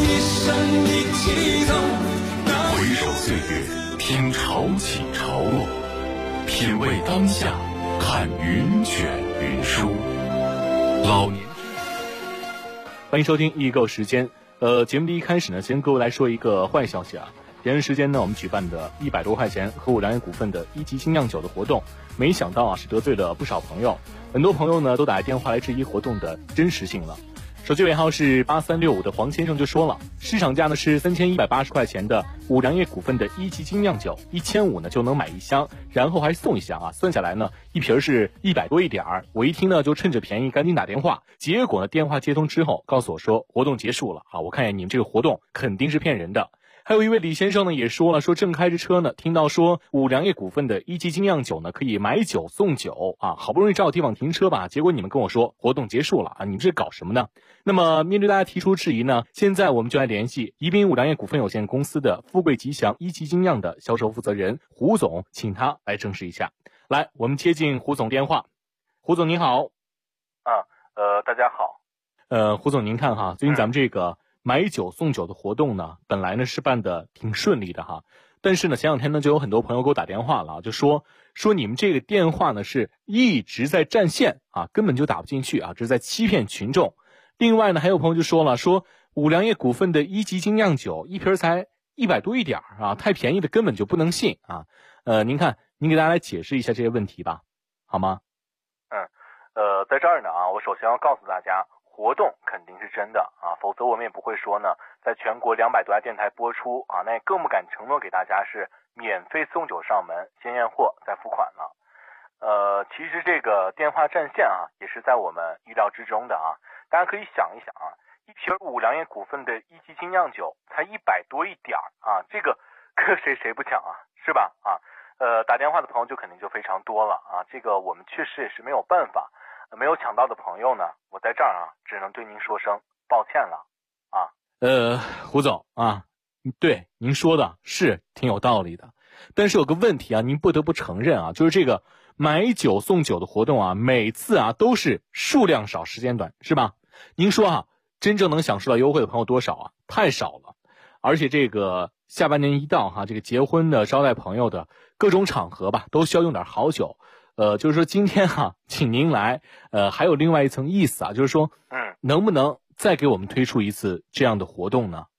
回首岁月，听潮起潮落，品味当下，看云卷云舒。老年欢迎收听易购时间。节目的一开始呢，先跟各位来说一个坏消息啊。前段时间呢，我们举办的100多块钱和五粮液股份的一级精酿酒的活动，没想到啊是得罪了不少朋友，很多朋友呢都打来电话来质疑活动的真实性了。手机尾号是8365的黄先生就说了，市场价呢是3180块钱的五粮液股份的一级精酿酒，1500呢就能买一箱，然后还送一箱啊，算下来呢一瓶是100多一点儿。我一听呢就趁着便宜赶紧打电话，结果呢电话接通之后告诉我说活动结束了啊，我看见你们这个活动肯定是骗人的。还有一位李先生呢也说了，说正开着车呢，听到说五粮液股份的一级精酿酒呢可以买酒送酒啊，好不容易找地方停车吧，结果你们跟我说活动结束了啊，你们这搞什么呢？那么面对大家提出质疑呢，现在我们就来联系宜宾五粮液股份有限公司的富贵吉祥一级精酿的销售负责人胡总，请他来证实一下。来，我们接进胡总电话。胡总您好。 大家好。 胡总您看哈，最近咱们这个买酒送酒的活动呢，本来呢是办的挺顺利的哈，但是呢前两天呢就有很多朋友给我打电话了，就说你们这个电话呢是一直在占线啊，根本就打不进去啊，这是在欺骗群众。另外呢还有朋友就说了，说五粮液股份的一级精酿酒一瓶才100多一点啊，太便宜的根本就不能信啊。您看您给大家来解释一下这些问题吧，好吗？ 在这儿呢啊，我首先要告诉大家，活动肯定是真的啊，否则我们也不会说呢，在全国200多家电台播出啊，那也更不敢承诺给大家是免费送酒上门，先验货再付款了。其实这个电话占线啊，也是在我们意料之中的啊。大家可以想一想啊，一瓶五粮液股份的一级精酿酒才100多一点啊，这个搁谁不抢啊，是吧？啊，打电话的朋友就肯定就非常多了啊，这个我们确实也是没有办法。没有抢到的朋友呢，我在这儿啊，只能对您说声抱歉了啊。 胡总啊，对您说的是挺有道理的，但是有个问题啊，您不得不承认啊，就是这个买酒送酒的活动啊，每次啊都是数量少时间短，是吧？您说啊，真正能享受到优惠的朋友多少啊？太少了。而且这个下半年一到哈，这个结婚的、招待朋友的各种场合吧，都需要用点好酒。就是说今天哈，请您来，还有另外一层意思啊，就是说，能不能再给我们推出一次这样的活动呢？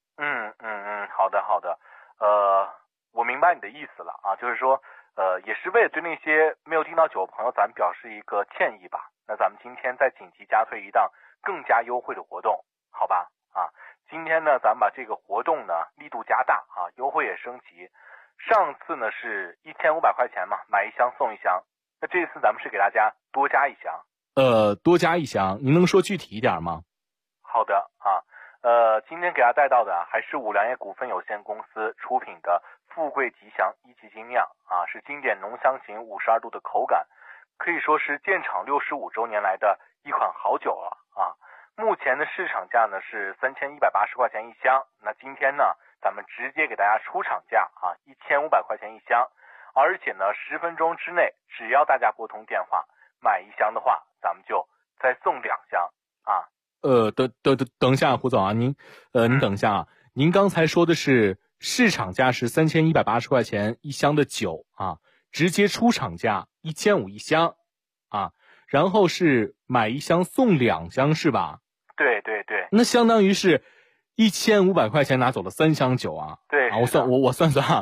好的，我明白你的意思了啊，就是说，也是为了对那些没有订到酒的朋友，咱们表示一个歉意吧。那咱们今天再紧急加推一档更加优惠的活动，好吧？啊，今天呢，咱们把这个活动呢力度加大啊，优惠也升级。上次呢是1500块钱嘛，买一箱送一箱。那这次咱们是给大家多加一箱。 多加一箱，您能说具体一点吗？ 好的啊，今天给大家带到的还是五粮液股份有限公司出品的富贵吉祥一级精酿啊，是经典浓香型52度的口感，可以说是建厂65周年来的一款好酒了啊。目前的市场价呢是3180块钱一箱，那今天呢咱们直接给大家出厂价啊，1500块钱一箱，而且呢10分钟之内，只要大家拨通电话买一箱的话，咱们就再送2箱啊。 等一下，胡总啊，您等一下啊，您刚才说的是市场价是3180块钱一箱的酒啊，直接出厂价1500一箱啊，然后是买一箱送2箱是吧？ 对， 那相当于是1500块钱拿走了3箱酒啊。 对啊，我算啊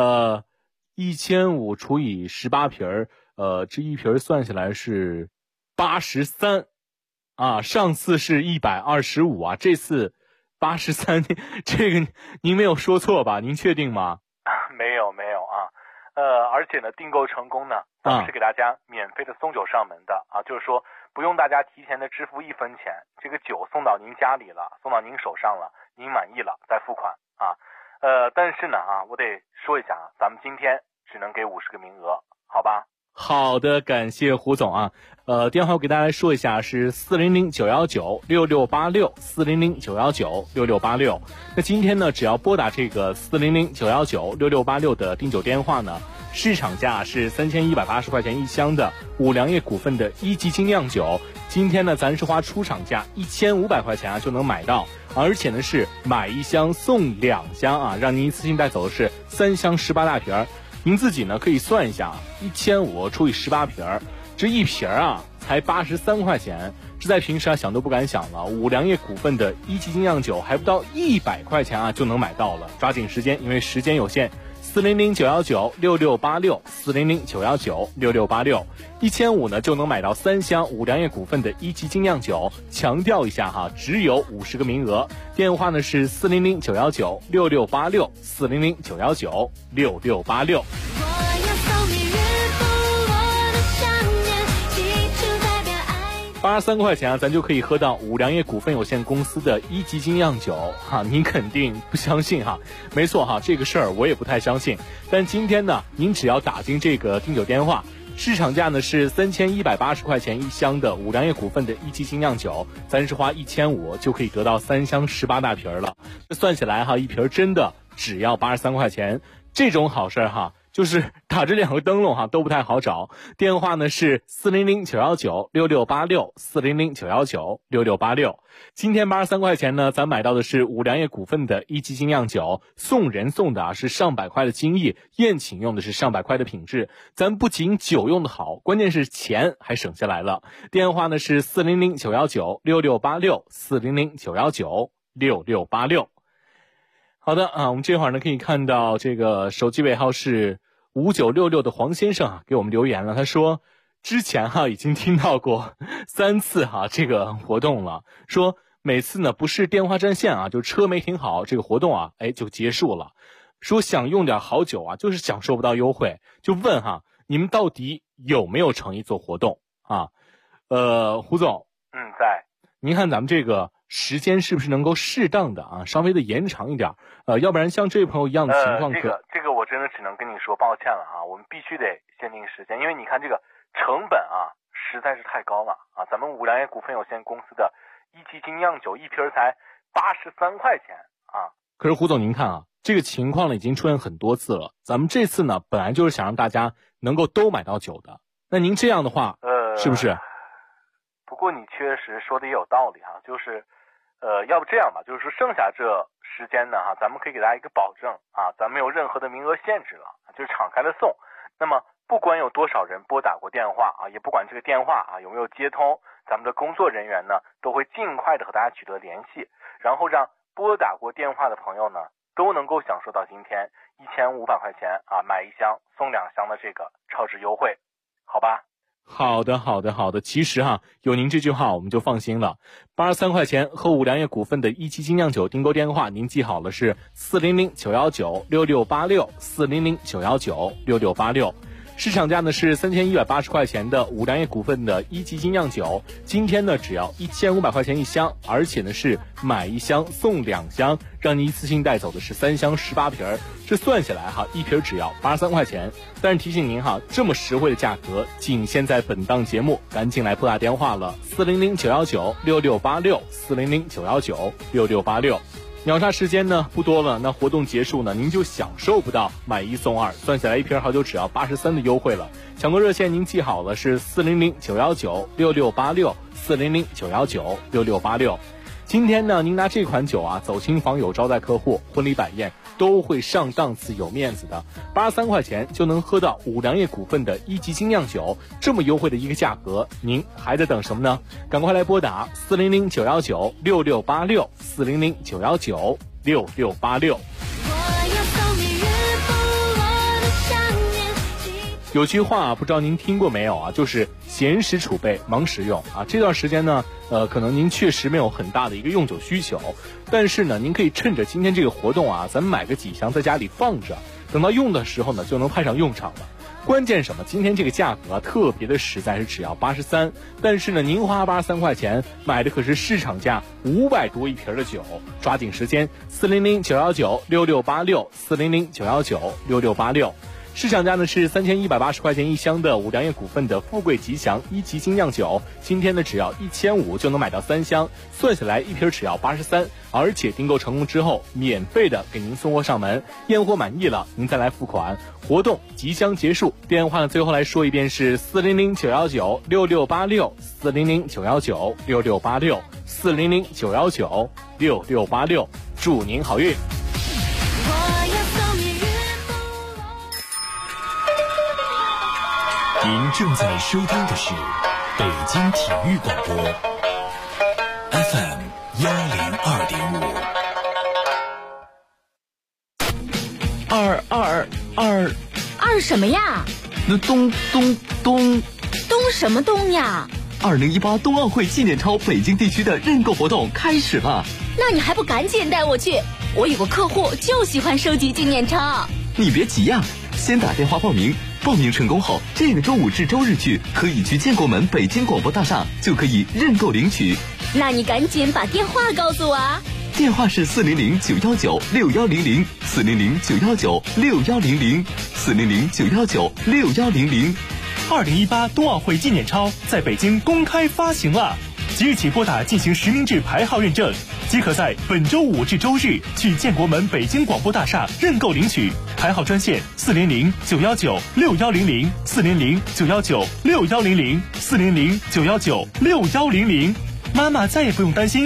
，1500除以18瓶这一瓶算下来是83啊，上次是125啊，这次83，这个您没有说错吧？您确定吗？ 没有啊，而且呢，订购成功呢，咱们是给大家免费的送酒上门的啊，就是说不用大家提前的支付1分钱，这个酒送到您家里了，送到您手上了，您满意了再付款啊。但是呢啊，我得说一下啊，咱们今天只能给50个名额，好吧？ 好的，感谢胡总啊。电话我给大家来说一下，是400-919-6686 400-919-6686。那今天呢，只要拨打这个400-919-6686的订酒电话呢，市场价是3180块钱一箱的五粮液股份的一级精酿酒，今天呢咱是花出厂价1500块钱啊就能买到，而且呢是买一箱送2箱啊，让您一次性带走的是3箱18大瓶。您自己呢可以算一下，1500除以18瓶，这一瓶啊才83块钱，这在平时啊想都不敢想了。五粮液股份的一级精酿酒还不到100块钱啊就能买到了，抓紧时间，因为时间有限。400-919-6686 400-919-6686 1500呢就能买到3箱五粮液股份的一级精酿酒，强调一下哈，只有50个名额。电话呢是400-919-6686 400-919-6686。83块钱啊，咱就可以喝到五粮液股份有限公司的一级精酿酒哈，您肯定不相信哈？没错哈，这个事儿我也不太相信。但今天呢，您只要打进这个订酒电话，市场价呢是3180块钱一箱的五粮液股份的一级精酿酒，咱是花1500就可以得到3箱18大瓶了。这算起来哈，一瓶真的只要83块钱，这种好事哈。就是打着2个灯笼哈都不太好找，电话呢是400-919-6686 400-919-6686。今天83块钱呢，咱买到的是五粮液股份的一级精酿酒，送人送的是上百块的精益，宴请用的是上百块的品质，咱不仅酒用的好，关键是钱还省下来了。电话呢是400-919-6686 400-919-6686。好的啊，我们这会儿呢可以看到这个手机尾号是5966的黄先生啊给我们留言了，他说之前已经听到过3次这个活动了，说每次呢不是电话占线就车没停好，这个活动就结束了。 说想用点好酒啊，就是享受不到优惠，就问哈，你们到底有没有诚意做活动啊？胡总， 在。 您看咱们这个时间是不是能够适当的啊，稍微的延长一点？要不然像这位朋友一样的情况这个我真的只能跟你说抱歉了啊，我们必须得限定时间，因为你看这个成本啊实在是太高了啊，咱们五粮液股份有限公司的一级精酿酒一瓶才83块钱啊。 可是胡总您看啊，这个情况呢已经出现很多次了，咱们这次呢本来就是想让大家能够都买到酒的，那您这样的话是不是？ 不过你确实说的也有道理哈，就是要不这样吧，就是说剩下这时间呢哈，咱们可以给大家一个保证啊，咱们没有任何的名额限制了，就是敞开的送。那么不管有多少人拨打过电话啊，也不管这个电话啊有没有接通，咱们的工作人员呢都会尽快的和大家取得联系，然后让拨打过电话的朋友呢都能够享受到今天1500块钱啊买1箱送2箱的这个超值优惠，好吧？ 好的，其实哈，有您这句话我们就放心了。83块钱和五粮液股份的一期精酿酒订购电话，您记好了是400-919-6686，400-919-6686。市场价呢是3180块钱的五粮液股份的一级精酿酒，今天呢只要1500块钱1箱，而且呢是买1箱送2箱，让你一次性带走的是3箱18瓶，这算下来哈，一瓶只要83块钱。但是提醒您哈，这么实惠的价格仅限在本档节目，赶紧来拨打电话了，400-919-6686，400-919-6686。秒杀时间呢不多了，那活动结束呢，您就享受不到买1送2，算下来一瓶好酒只要83的优惠了。抢购热线您记好了是400-919-6686，400-919-6686。今天呢，您拿这款酒啊走亲访友、招待客户、婚礼摆宴都会上档次有面子的，83块钱就能喝到五粮液股份的一级精酿酒，这么优惠的一个价格，您还在等什么呢？赶快来拨打400-919-6686，400-919-6686。有句话不知道您听过没有啊，就是闲时储备，忙时用啊。这段时间呢，可能您确实没有很大的一个用酒需求，但是呢，您可以趁着今天这个活动啊，咱们买个几箱在家里放着，等到用的时候呢，就能派上用场了。关键什么？今天这个价格特别的实在，是只要83，但是呢，您花83块钱买的可是市场价500多一瓶的酒，抓紧时间，400-919-6686，400-919-6686。市场价呢是3180块钱1箱的五粮液股份的富贵吉祥一级精酿酒，今天呢只要1500就能买到3箱，算下来一瓶只要83，而且订购成功之后免费的给您送货上门，验货满意了您再来付款。活动即将结束，电话呢最后来说一遍是400-919-6686，400-919-6686，400-919-6686，祝您好运。 您正在收听的是北京体育广播 FM 102.5。 二什么呀？ 那东什么东呀 ？2018冬奥会纪念钞北京地区的认购活动开始了。 那你还不赶紧带我去？我有个客户就喜欢收集纪念钞。 你别急呀，先打电话报名。报名成功后，这个周五至周日去可以去建国门北京广播大厦，就可以认购领取。 那你赶紧把电话告诉我啊！ 电话是400-919-6100，400-919-6100，400-919-6100。 2018冬奥会纪念钞在北京公开发行了，即日起拨打进行实名制牌号认证，即可在本周五至周日去建国门北京广播大厦认购领取。牌号专线400-919-6100，400-919-6100，400-919-6100。妈妈再也不用担心